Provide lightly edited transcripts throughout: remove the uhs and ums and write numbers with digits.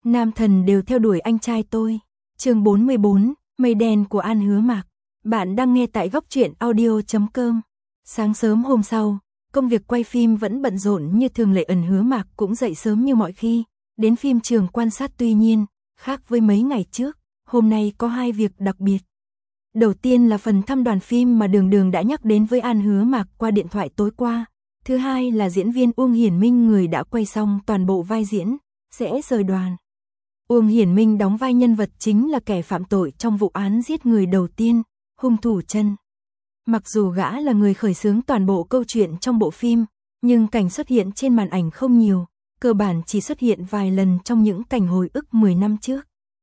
Nam thần đều theo đuổi anh trai tôi. Chương 44, Mây đen của An Hứa Mạc. Bạn đang nghe tại goctruyện.audio.com. Sáng sớm hôm sau, công việc quay phim vẫn bận rộn như thường lệ. An Hứa Mạc cũng dậy sớm như mọi khi, đến phim trường quan sát. Tuy nhiên, khác với mấy ngày trước, hôm nay có hai việc đặc biệt. Đầu tiên là phần thăm đoàn phim mà Đường Đường đã nhắc đến với An Hứa Mạc qua điện thoại tối qua. Thứ hai là diễn viên Uông Hiển Minh, người đã quay xong toàn bộ vai diễn, sẽ rời đoàn. Uông Hiển Minh đóng vai nhân vật chính là kẻ phạm tội trong vụ án giết người đầu tiên, hung thủ Trân. Mặc dù gã là người khởi xướng toàn bộ câu chuyện trong bộ phim, nhưng cảnh xuất hiện trên màn ảnh không nhiều, cơ bản chỉ xuất hiện vài lần trong những cảnh hồi ức 10 năm trước.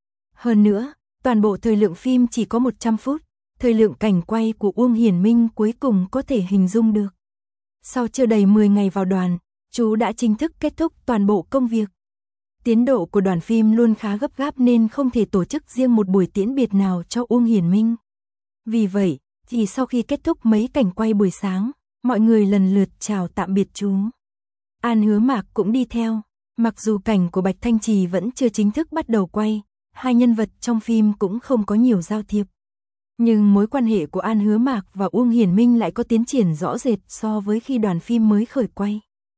Hơn nữa, toàn bộ thời lượng phim chỉ có 100 phút, thời lượng cảnh quay của Uông Hiển Minh cuối cùng có thể hình dung được. Sau chưa đầy 10 ngày vào đoàn, chú đã chính thức kết thúc toàn bộ công việc. Tiến độ của đoàn phim luôn khá gấp gáp nên không thể tổ chức riêng một buổi tiễn biệt nào cho Uông Hiển Minh. Vì vậy, thì sau khi kết thúc mấy cảnh quay buổi sáng, mọi người lần lượt chào tạm biệt chú. An Hứa Mạc cũng đi theo, mặc dù cảnh của Bạch Thanh Trì vẫn chưa chính thức bắt đầu quay, hai nhân vật trong phim cũng không có nhiều giao thiệp. Nhưng mối quan hệ của An Hứa Mạc và Uông Hiển Minh lại có tiến triển rõ rệt so với khi đoàn phim mới khởi quay.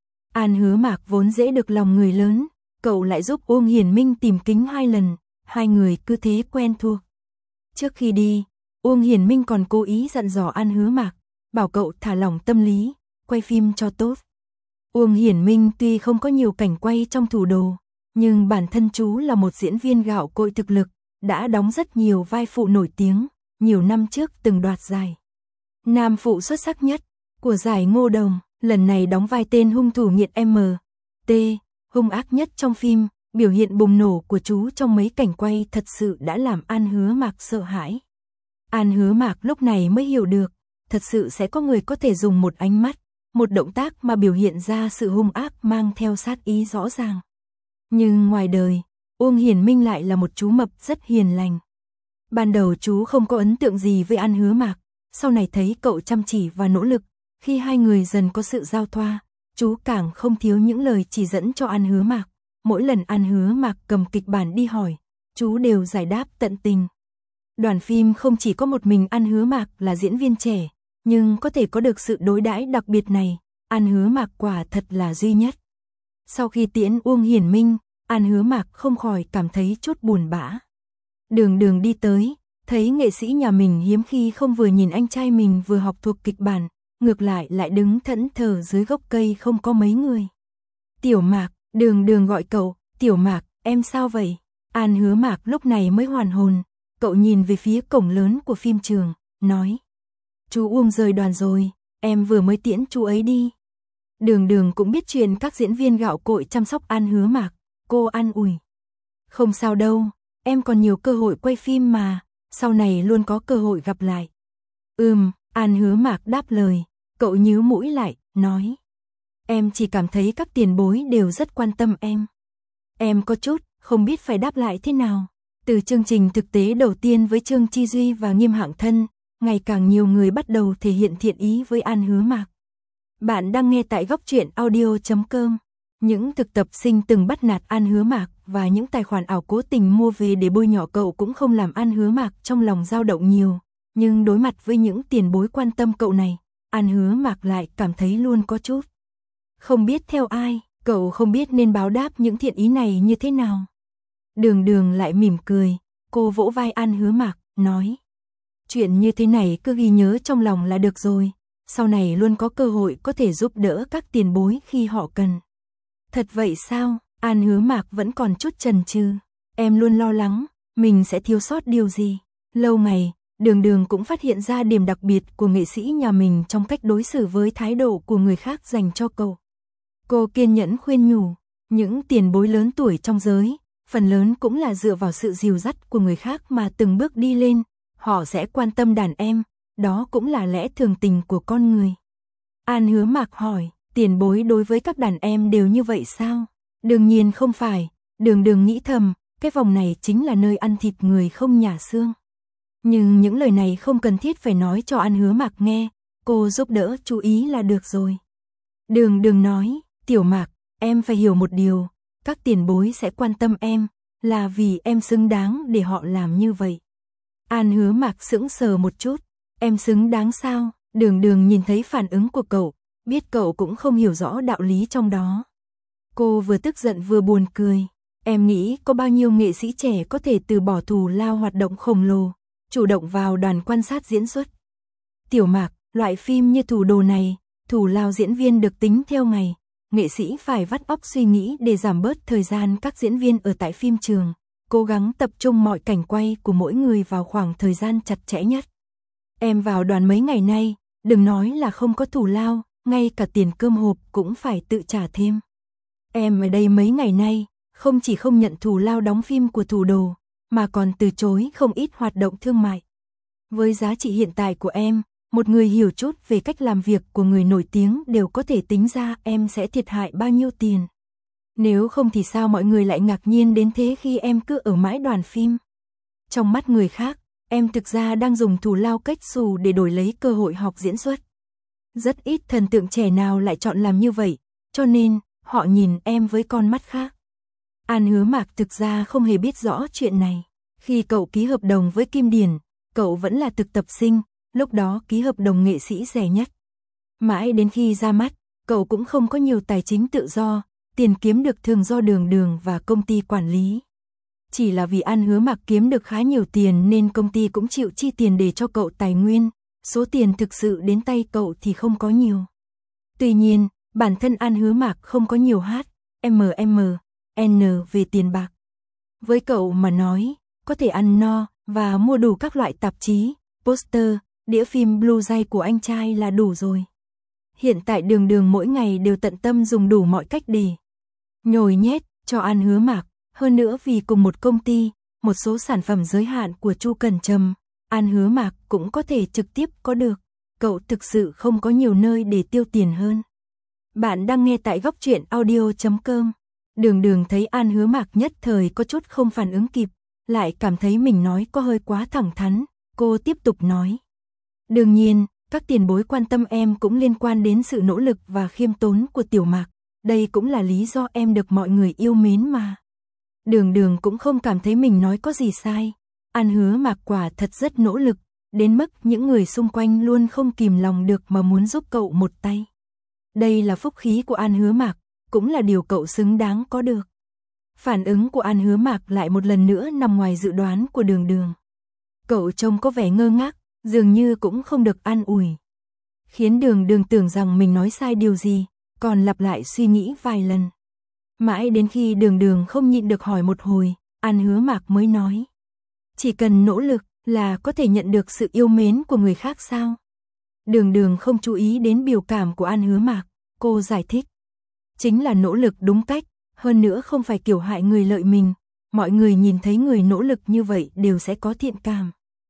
An Hứa Mạc vốn dễ được lòng người lớn, cậu lại giúp Uông Hiển Minh tìm kính 2 lần, hai người cứ thế quen thuộc. Trước khi đi, Uông Hiển Minh còn cố ý dặn dò An Hứa Mạc, bảo cậu thả lỏng tâm lý, quay phim cho tốt. Uông Hiển Minh tuy không có nhiều cảnh quay trong Thủ Đồ, nhưng bản thân chú là một diễn viên gạo cội thực lực, đã đóng rất nhiều vai phụ nổi tiếng, nhiều năm trước từng đoạt giải nam phụ xuất sắc nhất của giải Ngô Đồng, lần này đóng vai tên hung thủ nghiện M.T, hung ác nhất trong phim. Biểu hiện bùng nổ của chú trong mấy cảnh quay thật sự đã làm An Hứa Mạc sợ hãi. An Hứa Mạc lúc này mới hiểu được, thật sự sẽ có người có thể dùng một ánh mắt, một động tác mà biểu hiện ra sự hung ác mang theo sát ý rõ ràng. Nhưng ngoài đời, Uông Hiển Minh lại là một chú mập rất hiền lành. Ban đầu chú không có ấn tượng gì với An Hứa Mạc, sau này thấy cậu chăm chỉ và nỗ lực, khi hai người dần có sự giao thoa, chú càng không thiếu những lời chỉ dẫn cho An Hứa Mạc. Mỗi lần An Hứa Mạc cầm kịch bản đi hỏi, chú đều giải đáp tận tình. Đoàn phim không chỉ có một mình An Hứa Mạc là diễn viên trẻ, nhưng có thể có được sự đối đãi đặc biệt này, An Hứa Mạc quả thật là duy nhất. Sau khi tiễn Uông Hiển Minh, An Hứa Mạc không khỏi cảm thấy chút buồn bã. Đường Đường đi tới, thấy nghệ sĩ nhà mình hiếm khi không vừa nhìn anh trai mình vừa học thuộc kịch bản, ngược lại đứng thẫn thờ dưới gốc cây không có mấy người. Tiểu Mạc, Đường Đường gọi cậu, Tiểu Mạc, em sao vậy? An Hứa Mạc lúc này mới hoàn hồn, cậu nhìn về phía cổng lớn của phim trường, nói. Chú Uông rời đoàn rồi, em vừa mới tiễn chú ấy đi. Đường Đường cũng biết chuyện các diễn viên gạo cội chăm sóc An Hứa Mạc, cô an ủi. Không sao đâu, em còn nhiều cơ hội quay phim mà, sau này luôn có cơ hội gặp lại. An Hứa Mạc đáp lời, cậu nhíu mũi lại, nói. Em chỉ cảm thấy các tiền bối đều rất quan tâm em. Em có chút, không biết phải đáp lại thế nào. Từ chương trình thực tế đầu tiên với Trương Chi Duy và Nghiêm Hạng Thân, ngày càng nhiều người bắt đầu thể hiện thiện ý với An Hứa Mạc. Bạn đang nghe tại goctruyện.audio.com. Những thực tập sinh từng bắt nạt An Hứa Mạc và những tài khoản ảo cố tình mua về để bôi nhọ cậu cũng không làm An Hứa Mạc trong lòng dao động nhiều. Nhưng đối mặt với những tiền bối quan tâm cậu này, An Hứa Mạc lại cảm thấy luôn có chút không biết theo ai, cậu không biết nên báo đáp những thiện ý này như thế nào. Đường Đường lại mỉm cười, cô vỗ vai An Hứa Mạc, nói. Chuyện như thế này cứ ghi nhớ trong lòng là được rồi, sau này luôn có cơ hội có thể giúp đỡ các tiền bối khi họ cần. Thật vậy sao? An Hứa Mạc vẫn còn chút chần chừ. Em luôn lo lắng, mình sẽ thiếu sót điều gì. Lâu ngày, Đường Đường cũng phát hiện ra điểm đặc biệt của nghệ sĩ nhà mình trong cách đối xử với thái độ của người khác dành cho cậu. Cô kiên nhẫn khuyên nhủ, những tiền bối lớn tuổi trong giới, phần lớn cũng là dựa vào sự dìu dắt của người khác mà từng bước đi lên, họ sẽ quan tâm đàn em, đó cũng là lẽ thường tình của con người. An Hứa Mạc hỏi, tiền bối đối với các đàn em đều như vậy sao? Đương nhiên không phải, Đường Đường nghĩ thầm, cái vòng này chính là nơi ăn thịt người không nhả xương. Nhưng những lời này không cần thiết phải nói cho An Hứa Mạc nghe, cô giúp đỡ chú ý là được rồi. Đường Đường nói, Tiểu Mạc, em phải hiểu một điều, các tiền bối sẽ quan tâm em, là vì em xứng đáng để họ làm như vậy. An Hứa Mạc sững sờ một chút, em xứng đáng sao? Đường Đường nhìn thấy phản ứng của cậu, biết cậu cũng không hiểu rõ đạo lý trong đó. Cô vừa tức giận vừa buồn cười, em nghĩ có bao nhiêu nghệ sĩ trẻ có thể từ bỏ thù lao hoạt động khổng lồ, chủ động vào đoàn quan sát diễn xuất. Tiểu Mạc, loại phim như Thủ Đồ này, thù lao diễn viên được tính theo ngày, nghệ sĩ phải vắt óc suy nghĩ để giảm bớt thời gian các diễn viên ở tại phim trường, cố gắng tập trung mọi cảnh quay của mỗi người vào khoảng thời gian chặt chẽ nhất. Em vào đoàn mấy ngày nay, đừng nói là không có thù lao, ngay cả tiền cơm hộp cũng phải tự trả thêm. Em ở đây mấy ngày nay, không chỉ không nhận thù lao đóng phim của Thủ Đồ, mà còn từ chối không ít hoạt động thương mại. Với giá trị hiện tại của em, một người hiểu chút về cách làm việc của người nổi tiếng đều có thể tính ra em sẽ thiệt hại bao nhiêu tiền. Nếu không thì sao mọi người lại ngạc nhiên đến thế khi em cứ ở mãi đoàn phim. Trong mắt người khác, em thực ra đang dùng thù lao cách xù để đổi lấy cơ hội học diễn xuất. Rất ít thần tượng trẻ nào lại chọn làm như vậy, cho nên họ nhìn em với con mắt khác. An Hứa Mạc thực ra không hề biết rõ chuyện này. Khi cậu ký hợp đồng với Kim Điển, cậu vẫn là thực tập sinh, lúc đó ký hợp đồng nghệ sĩ rẻ nhất. Mãi đến khi ra mắt, cậu cũng không có nhiều tài chính tự do, tiền kiếm được thường do Đường Đường và công ty quản lý. Chỉ là vì An Hứa Mạc kiếm được khá nhiều tiền nên công ty cũng chịu chi tiền để cho cậu tài nguyên, số tiền thực sự đến tay cậu thì không có nhiều. Tuy nhiên, bản thân An Hứa Mạc không có nhiều N về tiền bạc. Với cậu mà nói, có thể ăn no và mua đủ các loại tạp chí, poster, đĩa phim Blu-ray của anh trai là đủ rồi. Hiện tại Đường Đường mỗi ngày đều tận tâm dùng đủ mọi cách để nhồi nhét cho An Hứa Mạc, hơn nữa vì cùng một công ty, một số sản phẩm giới hạn của Chu Cẩn Trầm, An Hứa Mạc cũng có thể trực tiếp có được. Cậu thực sự không có nhiều nơi để tiêu tiền hơn. Bạn đang nghe tại góc truyện audio.com. Đường Đường thấy An Hứa Mạc nhất thời có chút không phản ứng kịp, lại cảm thấy mình nói có hơi quá thẳng thắn, cô tiếp tục nói. Đương nhiên, các tiền bối quan tâm em cũng liên quan đến sự nỗ lực và khiêm tốn của Tiểu Mạc, đây cũng là lý do em được mọi người yêu mến mà. Đường Đường cũng không cảm thấy mình nói có gì sai, An Hứa Mạc quả thật rất nỗ lực, đến mức những người xung quanh luôn không kìm lòng được mà muốn giúp cậu một tay. Đây là phúc khí của An Hứa Mạc, cũng là điều cậu xứng đáng có được. Phản ứng của An Hứa Mạc lại một lần nữa nằm ngoài dự đoán của Đường Đường. Cậu trông có vẻ ngơ ngác, dường như cũng không được an ủi. Khiến Đường Đường tưởng rằng mình nói sai điều gì, còn lặp lại suy nghĩ vài lần. Mãi đến khi Đường Đường không nhịn được hỏi một hồi, An Hứa Mạc mới nói. Chỉ cần nỗ lực là có thể nhận được sự yêu mến của người khác sao? Đường Đường không chú ý đến biểu cảm của An Hứa Mạc, cô giải thích. Chính là nỗ lực đúng cách, hơn nữa không phải kiểu hại người lợi mình, mọi người nhìn thấy người nỗ lực như vậy đều sẽ có thiện cảm.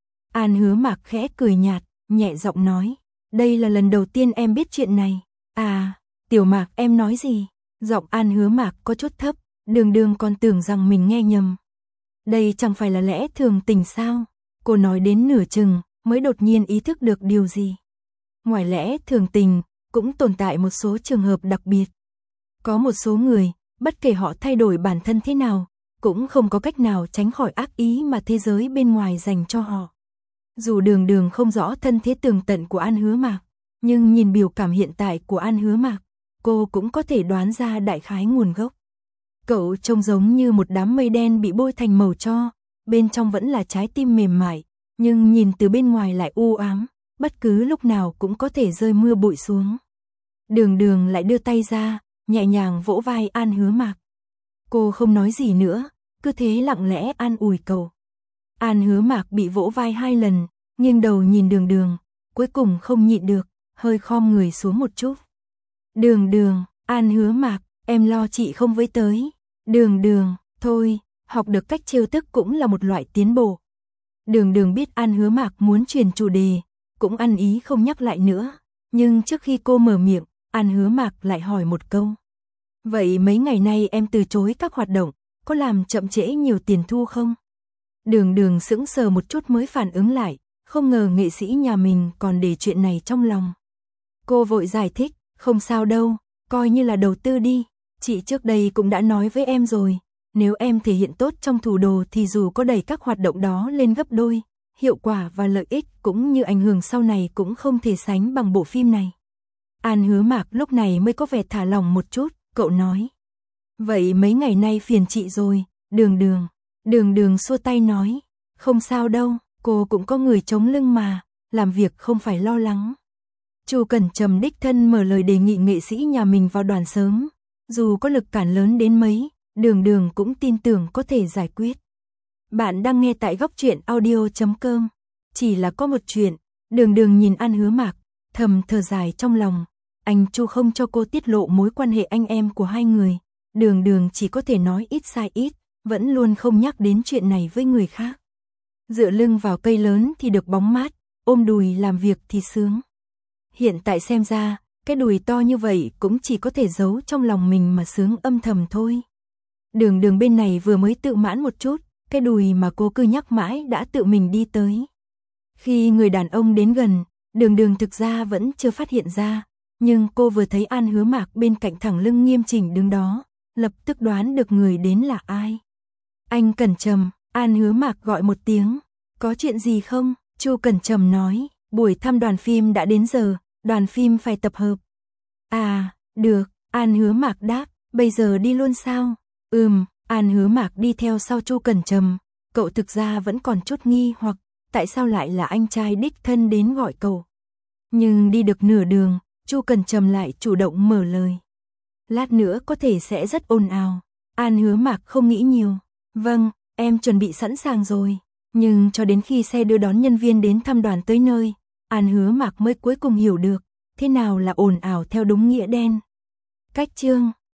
An Hứa Mạc khẽ cười nhạt, nhẹ giọng nói, đây là lần đầu tiên em biết chuyện này. À, Tiểu Mạc em nói gì? Giọng An Hứa Mạc có chút thấp, Đường Đường còn tưởng rằng mình nghe nhầm. Đây chẳng phải là lẽ thường tình sao? Cô nói đến nửa chừng, mới đột nhiên ý thức được điều gì. Ngoài lẽ thường tình, cũng tồn tại một số trường hợp đặc biệt. Có một số người, bất kể họ thay đổi bản thân thế nào, cũng không có cách nào tránh khỏi ác ý mà thế giới bên ngoài dành cho họ. Dù Đường Đường không rõ thân thế tường tận của An Hứa Mạc, nhưng nhìn biểu cảm hiện tại của An Hứa Mạc, cô cũng có thể đoán ra đại khái nguồn gốc. Cậu trông giống như một đám mây đen bị bôi thành màu tro, bên trong vẫn là trái tim mềm mại, nhưng nhìn từ bên ngoài lại u ám, bất cứ lúc nào cũng có thể rơi mưa bụi xuống. Đường Đường lại đưa tay ra, nhẹ nhàng vỗ vai An Hứa Mạc. Cô không nói gì nữa, cứ thế lặng lẽ an ủi cậu. An Hứa Mạc bị vỗ vai 2 lần, nghiêng đầu nhìn Đường Đường, cuối cùng không nhịn được, hơi khom người xuống một chút. Đường Đường, An Hứa Mạc, em lo chị không với tới. Đường Đường, thôi, học được cách trêu tức cũng là một loại tiến bộ. Đường Đường biết An Hứa Mạc muốn chuyển chủ đề, cũng ăn ý không nhắc lại nữa, nhưng trước khi cô mở miệng, An Hứa Mạc lại hỏi một câu. Vậy mấy ngày nay em từ chối các hoạt động, có làm chậm trễ nhiều tiền thu không? Đường Đường sững sờ một chút mới phản ứng lại, không ngờ nghệ sĩ nhà mình còn để chuyện này trong lòng. Cô vội giải thích, không sao đâu, coi như là đầu tư đi, chị trước đây cũng đã nói với em rồi, Nếu em thể hiện tốt trong thủ đồ thì dù có đẩy các hoạt động đó lên gấp đôi, hiệu quả và lợi ích cũng như ảnh hưởng sau này cũng không thể sánh bằng bộ phim này. An Hứa Mạc lúc này mới có vẻ thả lỏng một chút, cậu nói. Vậy mấy ngày nay phiền chị rồi, Đường Đường xua tay nói. Không sao đâu, cô cũng có người chống lưng mà, làm việc không phải lo lắng. Chu Cẩn Trầm đích thân mở lời đề nghị nghệ sĩ nhà mình vào đoàn sớm. Dù có lực cản lớn đến mấy, Đường cũng tin tưởng có thể giải quyết. Bạn đang nghe tại góc truyện audio.com. Chỉ là có một chuyện, Đường nhìn An Hứa Mạc, thầm thở dài trong lòng. Anh Chu không cho cô tiết lộ mối quan hệ anh em của hai người. Đường chỉ có thể nói ít sai ít, vẫn luôn không nhắc đến chuyện này với người khác. Dựa lưng vào cây lớn thì được bóng mát, ôm đùi làm việc thì sướng. Hiện tại xem ra, cái đùi to như vậy cũng chỉ có thể giấu trong lòng mình mà sướng âm thầm thôi. Đường bên này vừa mới tự mãn một chút, cái đùi mà cô cứ nhắc mãi đã tự mình đi tới. Khi người đàn ông đến gần, Đường thực ra vẫn chưa phát hiện ra, nhưng cô vừa thấy An Hứa Mạc bên cạnh thẳng lưng nghiêm chỉnh đứng đó, lập tức đoán được người đến là ai. Anh Cẩn Trầm, An Hứa Mạc gọi một tiếng. Có chuyện gì không? Chu Cẩn Trầm nói, buổi thăm đoàn phim đã đến giờ, đoàn phim phải tập hợp. À, được, An Hứa Mạc đáp, bây giờ đi luôn sao? An Hứa Mạc đi theo sau Chu Cẩn Trầm, cậu thực ra vẫn còn chút nghi hoặc, tại sao lại là anh trai đích thân đến gọi cậu. Nhưng đi được nửa đường, Chu Cẩn Trầm lại chủ động mở lời. Lát nữa có thể sẽ rất ồn ào. An Hứa Mạc không nghĩ nhiều. Vâng, em chuẩn bị sẵn sàng rồi. Nhưng cho đến khi xe đưa đón nhân viên đến thăm đoàn tới nơi, An Hứa Mạc mới cuối cùng hiểu được thế nào là ồn ào theo đúng nghĩa đen. Cách chương